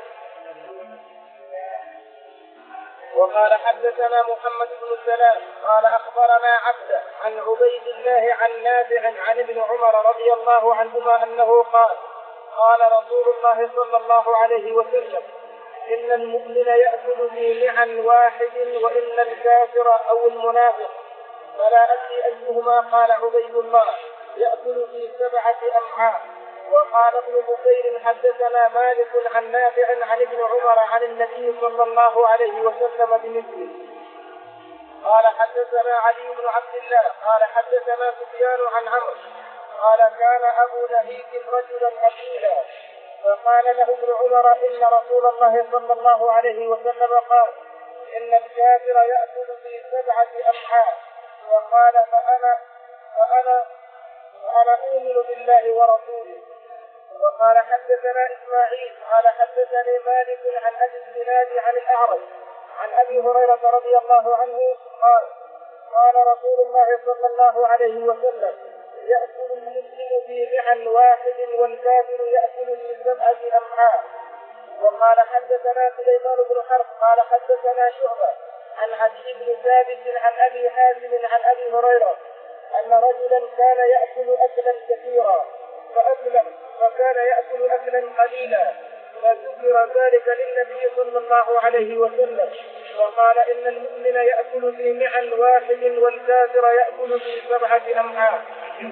وقال حدثنا محمد بن سلام قال أخبرنا عبده عن عبيد الله عن نافع عن ابن عمر رضي الله عنهما أنه قال قال رسول الله صلى الله عليه وسلم إن المؤمن يأكل في معا واحد وإن الكافر أو المنافق فلا أدري أيهما قال عبيد الله يأكل في سبعة أمعاء. وقال ابن بكير حدثنا مالك عن نافع عن ابن عمر عن النبي صلى الله عليه وسلم بمثله. قال حدثنا علي بن عبد الله قال حدثنا سفيان عن عمرو قال كان أبو لهيك رجلا أكيلا فقال له ابن عمر إن رسول الله صلى الله عليه وسلم قال إن الكافر يأكل في سبعة أمعاء. وقال فأنا فأنا فأنا أؤمن بالله ورسوله. وقال حدثنا إسماعيل قال حدثني مالك عن أبي الزناد عن الأعرج عن أبي هريرة رضي الله عنه قال قال رسول الله صلى الله عليه وسلم يأكل المسلم في معا واحد والكافر يأكل في سبعة أمعاء. وقال حدثنا سليمان بن حرب قال حدثنا شعبة عن عدي بن ثابت عن أبي حازم عن أبي هريرة أن رجلا كان يأكل أكلا كثيرا فأسلم فكان يأكل أكلا قليلا فذكر ذلك للنبي صلى الله عليه وسلم وقال إن المؤمن يأكل في معا واحد والكافر يأكل في سبعة أمعاء.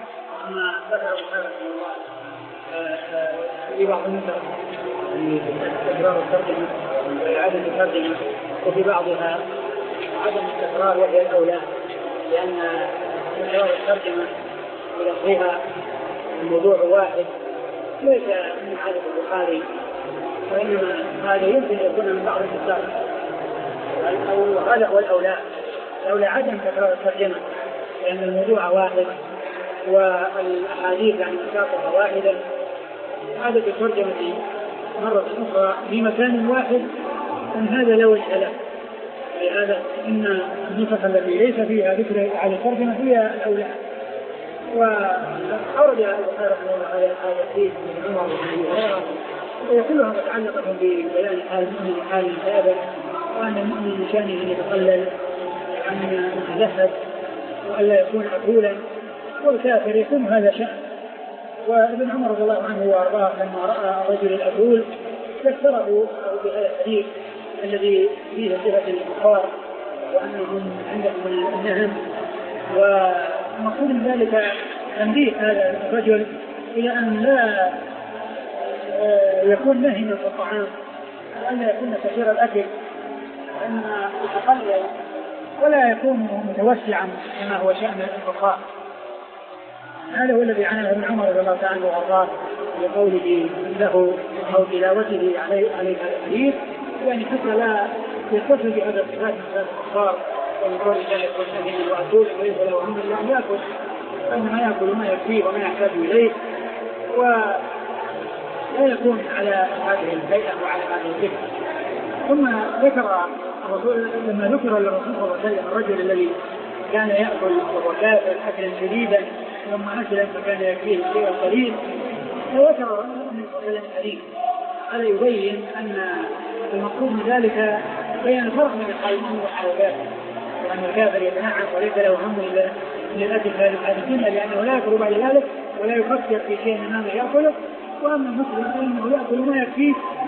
ما ذكر البخاري رحمه الله في بعض النسخ تكرار الترجمة وإعادة الترجمة، وفي بعضها عدم التكرار وهي الأولى، لأن تكرار الترجمة ولفظها الموضوع واحد ليس من عادة البخاري، وإنما هذا يمكن أن يكون من بعض النسخ، أو هذا هو الأولى. الأولى عدم تكرار الترجمة لأن الموضوع واحد والأحاديث عن مساقها واحدة. عادة الترجمة مرة أخرى في مكان واحد أن هذا لا وجه له، لهذا إن النسخ التي ليس فيها ذكر على الترجمة هي الأولى. وأورد البخاري رحمه الله هذا الحديث من عمر بن هريرة وكلها متعلقة ببيان حال المؤمن حال الكافر، وأن المؤمن من شأنه أن يتقلل أن يتزهد وألا يكون عقولا، والكافر يكون هذا شأن. وابن عمر رضي الله عنه وارضاه لما راى الرجل العقول فسره بهذا الحديث الذي فيه صفه الكفار وانهم عندهم النهم، ومقصود من ذلك تنبيه هذا الرجل الى ان لا يكون نهما في الطعام وان لا يكون كثير الاكل، وان يتقلل ولا يكون متوسعا كما هو شأن الفقهاء. هذا هو الذي عناه ابن عمر رضي الله عنه وارضاه بقوله له او تلاوته عليه عليه هذا الحديث، يعني حتى لا يتصل بهذا الصفات من الكفار ومن قول الله يكون نهيا وعدول وليس له هم الا ان ياكل، فانما ياكل ما يكفيه وما يحتاج اليه، ولا يكون على هذه الهيئه وعلى هذه الفكره. ثم ذكر الرسول لما ذكر للرسول صلى الله عليه وسلم الرجل الذي كان ياكل وهو كافر اكلا شديدا ثم أسلم فكان يكفيه الشيء القليل، فذكر النبي صلى الله عليه وسلم الحديث. هذا يبين أن المقصود من ذلك بيان الفرق بين المؤمن والكافر، وأن الكافر يتنعم وليس له هم إلا للأكل في هذه الدنيا لأنه لا يأكل بعد ذلك ولا يفكر في شيء أمامه يأكله، وأما المسلم فإنه يأكل ما يكفيه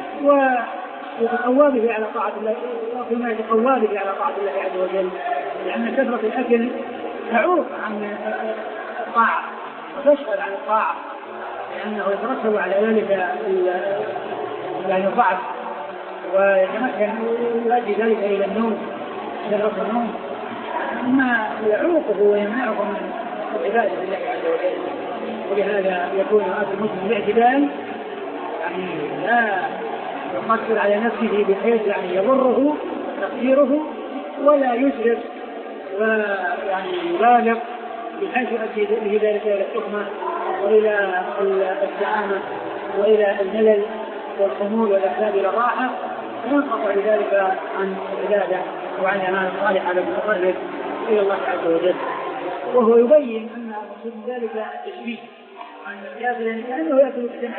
ويتقوى به على طاعة الله، ويأكل ما يتقوى به على طاعة الله عز وجل، لأن كثرة الأكل تعوق عن الطاعة وتشغل عن الطاعة، لأنه يترتب على ذلك يعني الضعف ويتمكن يؤدي ذلك إلى النوم كثرة النوم، ما يعوقه ويمنعه من عبادة الله عز وجل. ولهذا يكون هذا المسلم باعتدال، يعني لا يقصر على نفسه بحيث يعني يضره تقصيره ولا يسرف ويعني يبالغ بحيث يؤدي به ذلك الى التهمه والى الزعامه والى الملل والخمول والاحزاب الى الراحه، وينقطع بذلك عن العباده وعن الاعمال الصالحه التي تقرب الى الله عز وجل. وهو يبين ان المقصود من ذلك التشبيه عن الكافر لانه ياكل بجمع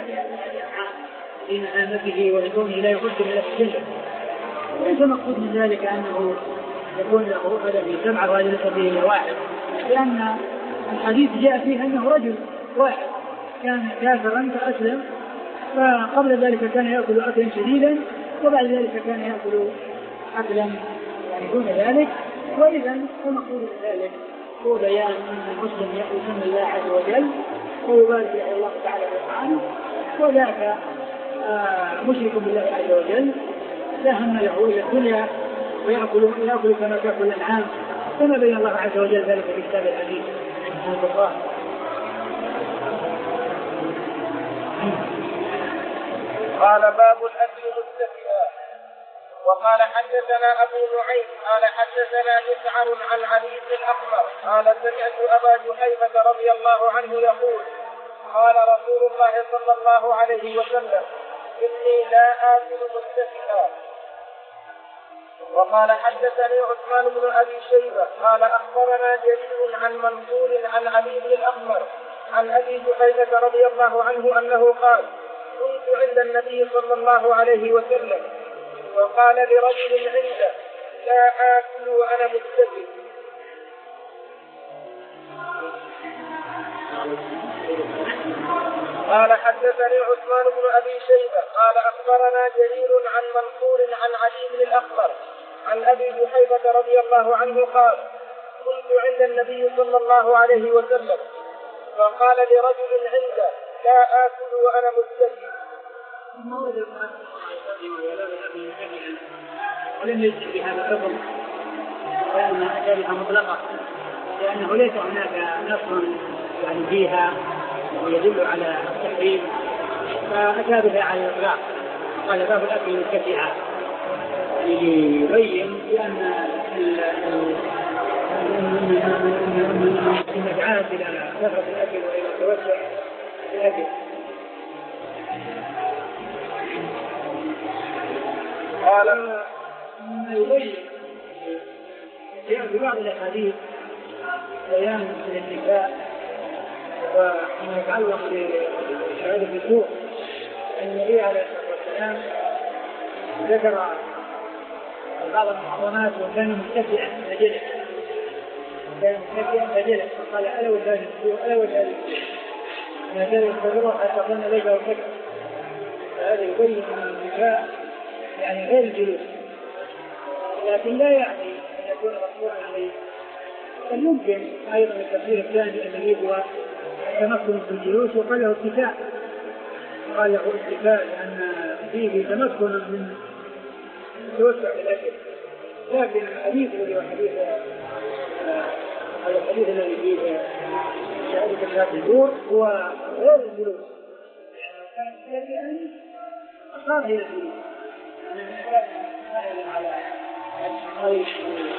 في نعمته ولكونه لا يقدم الى الجنه، وليس مقصود من ذلك انه يكون له هذا في سبعه وهذا ليس فيه واحد، لان الحديث جاء فيه انه رجل واحد كان كافرا فاسلم، فقبل ذلك كان ياكل اكلا شديدا وبعد ذلك كان ياكل اكلا يعني دون ذلك. واذا المقصود من ذلك هو بيان ان المسلم يسمى الله عز وجل ويبارك له الله تعالى سبحانه، وذاك آه مشرك بالله عز وجل لا هم له الا الدنيا ويأكل يأكل كما تأكل الأنعام، كما بين الله عز وجل ذلك في كتاب الحديث عن البقاء. قال باب الأكل متكئا. وقال حدثنا أبو نعيم قال حدثنا مسعر عن علي بن الأحمر قال سمعت أبا جحيفة رضي الله عنه يقول قال رسول الله صلى الله عليه وسلم إني لا آكل متكئا. وقال حدثني عثمان بن أبي شيبة قال أخبرنا جرير عن منصور عن علي بن الأحمر عن أبي جحيفة رضي الله عنه أنه قال كنت عند النبي صلى الله عليه وسلم وقال لرجل عنده لا آكل وأنا متكئ. قال حدثني عثمان بن أبي شيبة قال أخبرنا جرير عن منصور عن علي بن الأحمر عن أبي جحيفة رضي الله عنه قال كنت عند النبي صلى الله عليه وسلم فقال لرجل عنده لا آكل وأنا متكئ. ولم يجد بهذا الحكم لأن أكلها مطلقة، لأنه ليس هناك نص يعني فيها ويدل على التحريم، فأتى بها على الإطلاق. قال باب الأكل متكئا ليبين بأن المدعاة إلى كثرة الأكل وإلى التوسع في الأكل. قال يبين في بعض الأحاديث بيان النساء وما يتعلق بشهادة الزور أن النبي عليه الصلاة والسلام ذكر بعض المحرمات وكان متكئا فجلس كان متكئا فجلس فقال ألا وشهادة الزور ألا وشهادة الزور ما كان يستمر حتى ظن ليس وكذا. فهذا يبين أن النساء يعني غير الجلوس، لكن لا يعني أن يكون مقصورا عليه. بل يمكن أيضا التفسير الثاني الذي هو التمكن في الجلوس وقال له اتكاء، قال له اتكاء لأن فيه تمكن من التوسع في الأكل. لكن الحديث الذي هو حديث هذا الحديث الذي فيه شهادة شهادة الزور هو غير الجلوس، يعني لو كان متكئا أصار إلى الجلوس. على الخيش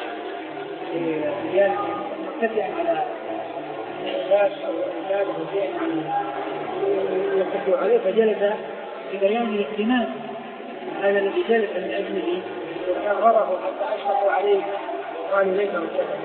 رجال متكئا على الشاش أو الرجال متكئا يتكئ عليه فجلس ببيان الاهتمام هذا الذي جلس من أجله وكرره حتى أشفقوا عليه وقالوا ليس متكئا.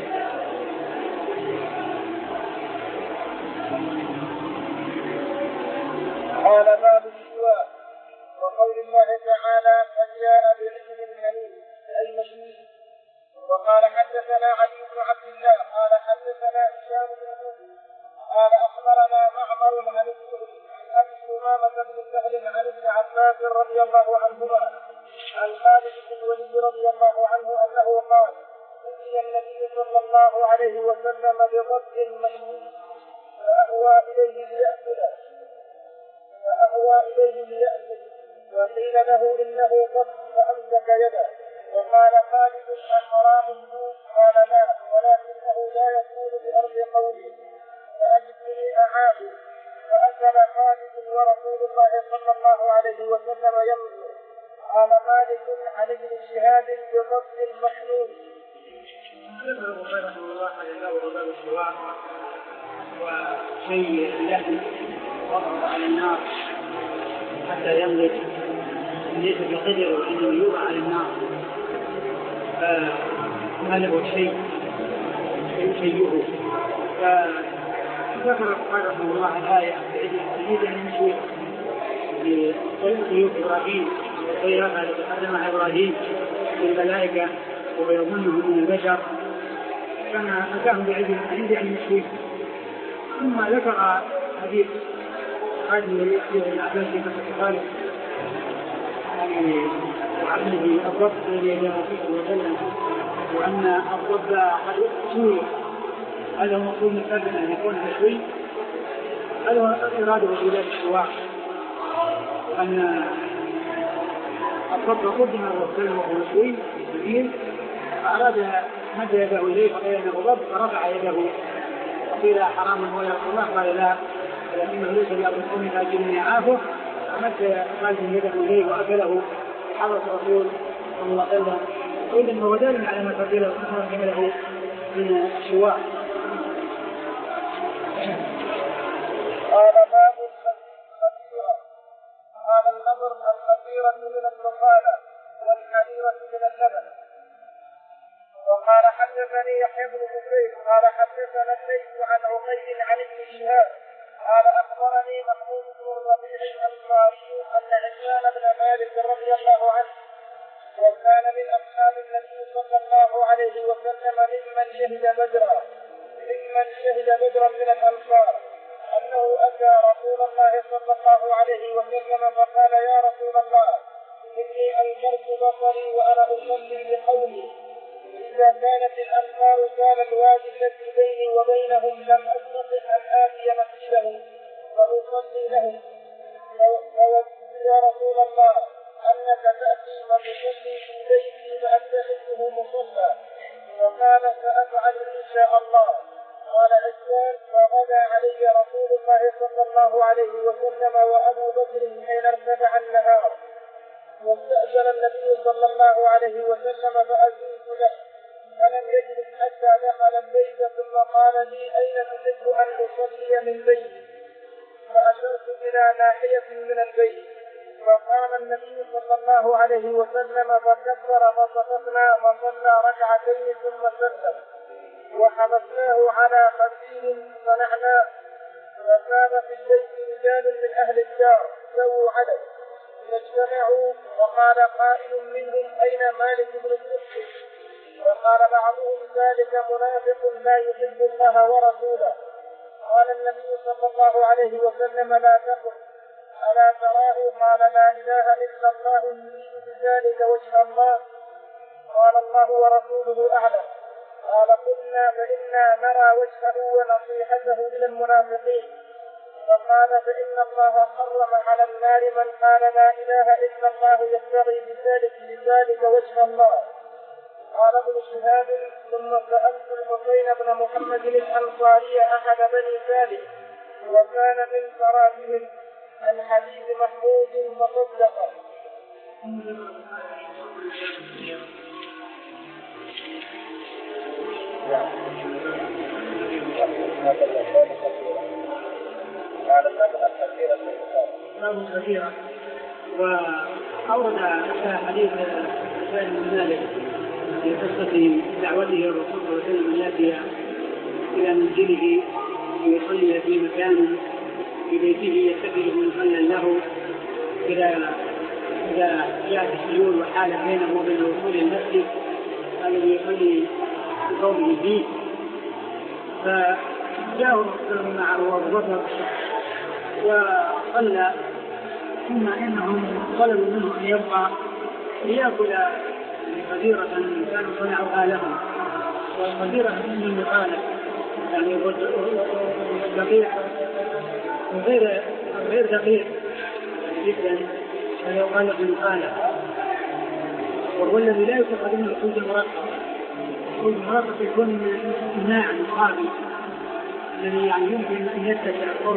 قال باب السواء وقول الله تعالى فجاء بعجل حنين أي مشوي. وقال حدثنا علي بن عبد الله قال حدثنا هشام بن موسى قال أخبرنا معمر عن الزهري عن أبي أمامة بن سهل عن ابن عباس رضي الله عنهما عن خالد بن الوليد رضي الله عنه أنه قال أتي النبي صلى الله عليه وسلم بضب مشوي فأهوى إليه ليأكله فأهوى إليه ليأكل وقيل له إنه ضب فأمسك يده. وقال خالد الحرام السوء قال لا ولكنه لا يكون بأرض قومي فأجدني أعاده. فأكل خالد ورسول الله صلى الله عليه وسلم يمضي. قال مالك عن ابن شهاب بضب محلول. ذكر البخاري رحمه الله على باب السواء وشيء اللحم وضع على النار حتى ينضج، ليس بقدر وإنه يوضع على النار فما له شيء يشيئه. فذكر البخاري رحمه الله الآية تريد أن نشوي بطريق إبراهيم والطريقة التي قدمها إبراهيم للملائكة ويظنهم من البشر، كان أتاهم بعيد تريد أن نشوي. ثم ذكر حديث خالد بن العباس في قصة خالد وعمله الضب الذي جاء فيه وسلم وأن الضب قد سوي. هذا هو مقصود من قبل أن يكون مشوي، هذا هو إرادة وجودات السواء، أن الضب قدم وسلم وهو مشوي جميل فأراد مد يده إليه فقال أنه ضب فرفع يده وقيل حرام هو يا رسول الله قال لا ولكنه ليس بأرض قومي فأجلني أعافه فمد خالد يده إليه وأكله حضرة الرسول صلى الله عليه وسلم. إذن هو دال على ما فضيله وكثرا جمله من الشواء. قال باب الخطيرة قال النظر الخطيرة من النخالة والحريرة من اللبن. وقال حدثني يحيى بن بكير قال حدثنا الليث عن عقيل عن ابن شهاب قال أخبرني محمود بن الربيع الأنصاري أن عثمان بن مالك رضي الله عنه وكان من أصحاب النبي صلى الله عليه وسلم ممن شهد بدرا ممن شهد بدرا من الأنصار أنه أتى رسول الله صلى الله عليه وسلم فقال يا رسول الله إني أنكرت بصري وأنا أصلي بقومي إذا كانت الأنهار كان الوادي الذي بيني وبينهم لم أستطع أن آتي مسجدهم فأصلي لهم. يا رسول الله أنك تأتي من يصلي في بيتي فأتخذه مصلى. فقال سأفعل إن شاء الله. قال عثمان فغدا علي رسول الله صلى الله عليه وسلم وأبو بكر حين ارتفع النهار، واستأذن النبي صلى الله عليه وسلم فأذنت له فلم يجلس حتى دخل البيت ثم قال لي أين تحب أن أصلي من بيتي؟ فأشرت إلى ناحية من البيت فقام النبي صلى الله عليه وسلم فكبر فصففنا وصلى ركعتين ثم سلم وحبسناه على قتيل صنعنا. فكان في البيت رجال من أهل الدار ذو عدد فاجتمعوا وقال قائل منهم أين مالك بن الحسن؟ وقال بعضهم ذلك منافق لا يحب الله ورسوله. قال النبي صلى الله عليه وسلم لا تقل ألا تراه؟ قال لا إله إلا الله يريد بذلك وجه الله. قال الله ورسوله أعلم. قال قلنا فإنا نرى وجهه ونصيحته إلى المنافقين. فقال فإن الله حرم على النار من قال لا إله إلا الله يبتغي بذلك بذلك وجه الله. قال ابن شهاب ثم سألت الحسين بن محمد الأنصاري أحد بني سالم وكان من فراتهم الحديث محمود فصدق. باب كثيرة. وأورد حديث سالم بن مالك في قصة دعوته الرسول صلى الله عليه وسلم يأتي إلى منزله ويصلي في مكان في بيته يتخذه مصلى له إذا إذا جاءت السيول وحال بينه وبين وصول المسجد الذي يصلي بقومه فيه. فجاءه الرسول معه أبو بكر وصلى، ثم إنهم طلبوا منه أن يبقى ليأكل قديرة كانوا صنعوها لهم، والقديرة من المقالة يعني دقيق غير غير دقيق جدا فيقال له المقالة، وهو الذي لا يتخذ منه الخبز المرقق. الخبز المرقق يكون ناعم صافي الذي يعني يمكن أن يتسع القرص،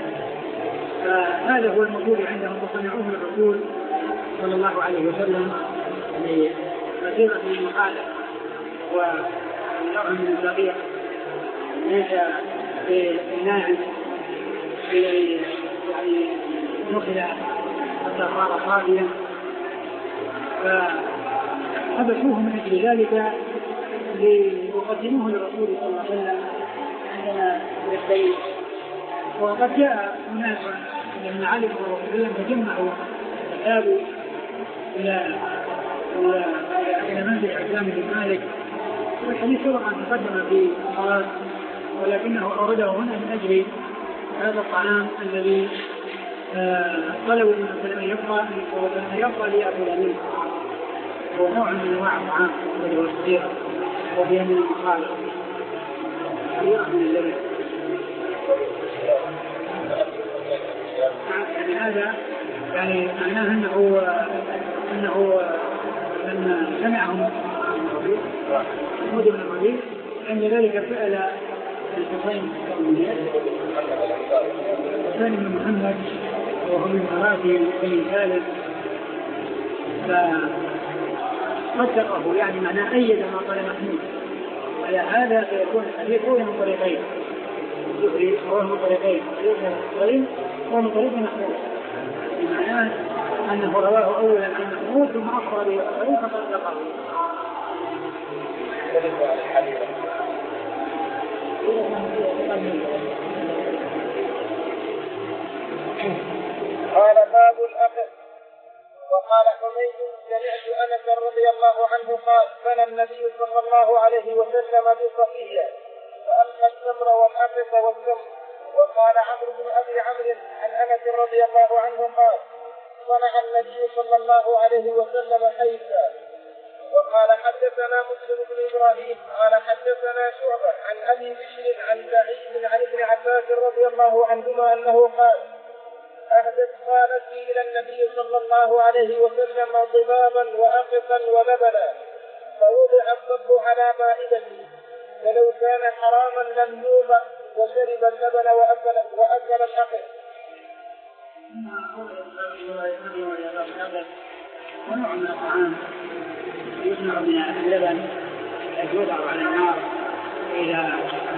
فهذا هو الموجود عندهم وصنعوه الرسول صلى الله عليه وسلم لكثيرة من المقالة ونوع من الدقيق ليس بالناعم الذي يعني نخل حتى صار صافيا. فحبسوه من أجل ذلك ليقدموه للرسول صلى الله عليه وسلم عندما يستيقظ. وقد جاء الناس لما علموا الرسول فجمعوا ذهبوا إلى إلى منزل عثمان بن مالك، والحديث سبق أن تقدم في الصلاة، ولكنه أورده هنا من أجل هذا الطعام الذي طلبوا من أن يبقى أن يبقى ليأكل منه. هو نوع من أنواع الطعام الذي هو الصغيرة وهي من المقالة صغيرة من اللبن. يعني هذا يعني معناه أنه أنه لما سمعهم محمود بن الربيع عند ذلك سأل الحسين الحسين بن محمد وهو من مراتب بني سالم فصدقه، يعني معناه أيد ما قال محمود. على هذا فيكون الحديث هو من طريقين الزهري هو من طريقين طريق هو من طريق محمود، بمعنى أنه رواه أولا عن محمود ثم أخبر به فصدقه. قال باب الأخذ. وقال حميد سمعت أنس رضي الله عنه قال بنى النبي صلى الله عليه وسلم بصفية فألقى التمر والأقص والتمر. وقال عمرو بن أبي عمرو عن أنس رضي الله عنه قال صنع النبي صلى الله عليه وسلم حيثا. وقال حدثنا مسلم بن ابراهيم قال حدثنا شعبة عن ابي بشر عن سعيد عن ابن عباس رضي الله عنهما انه قال اهدت خالتي الى النبي صلى الله عليه وسلم ضبابا واقطا ولبنا فوضع الضب على مائدتي فلو كان حراما لم يوضع وشرب اللبن واكل واكل الاقط. ونوع من الطعام يصنع من اللبن يوضع على النار إلى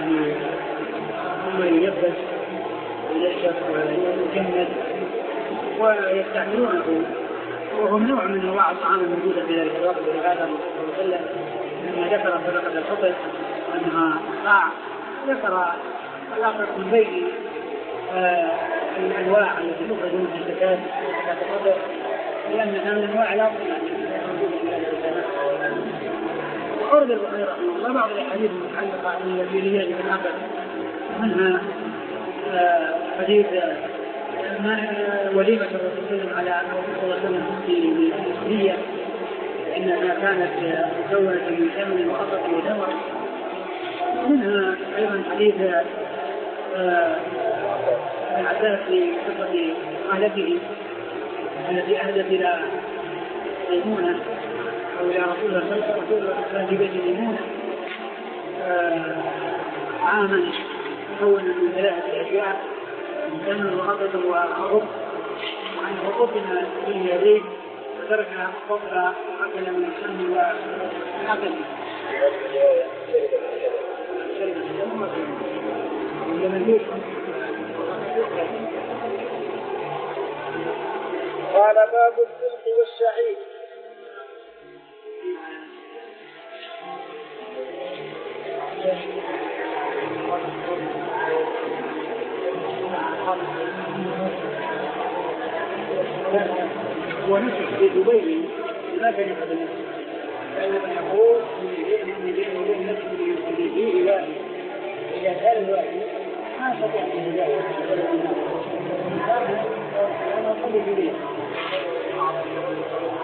ثم يلبس ويشرب ويجمد ويستعملونه، وهو نوع من انواع الطعام الموجوده في ذلك الوقت. ولهذا الرسول صلى الله عليه وسلم لما ذكر صدقه الفطر انها طاع ذكر الأقرب من بين الانواع التي تخرج منها الزكاه زكاه الفطر، لانها من انواع الاصل وعرض البخاري رحمه الله بعض الاحاديث المتعلقه بالتي يجب العقل، منها حديث وليمة الرسول صلى الله عليه وسلم في السورية إنها كانت مكونة من ثمن وقطة وتمر. منها أيضا حديث ابن عباس في قصة خالته التي أهدت إلى ميمونة أو إلى رسول الله صلى الله عليه وسلم في بيت ميمونة عاما مكونا من ثلاثة أشياء: ثمن وقطة وخبز، وأنه قطن في يديه وترك قطرة أكل من السم والعقل. قال باب السلح والشعير. ونسك في دبي ما كان يقبل نفسه، لأنه يقول من بين وبين نفسه يؤديه إلى إلى كان الواحد ما يستطيع أن يجاهد ولا أن يقول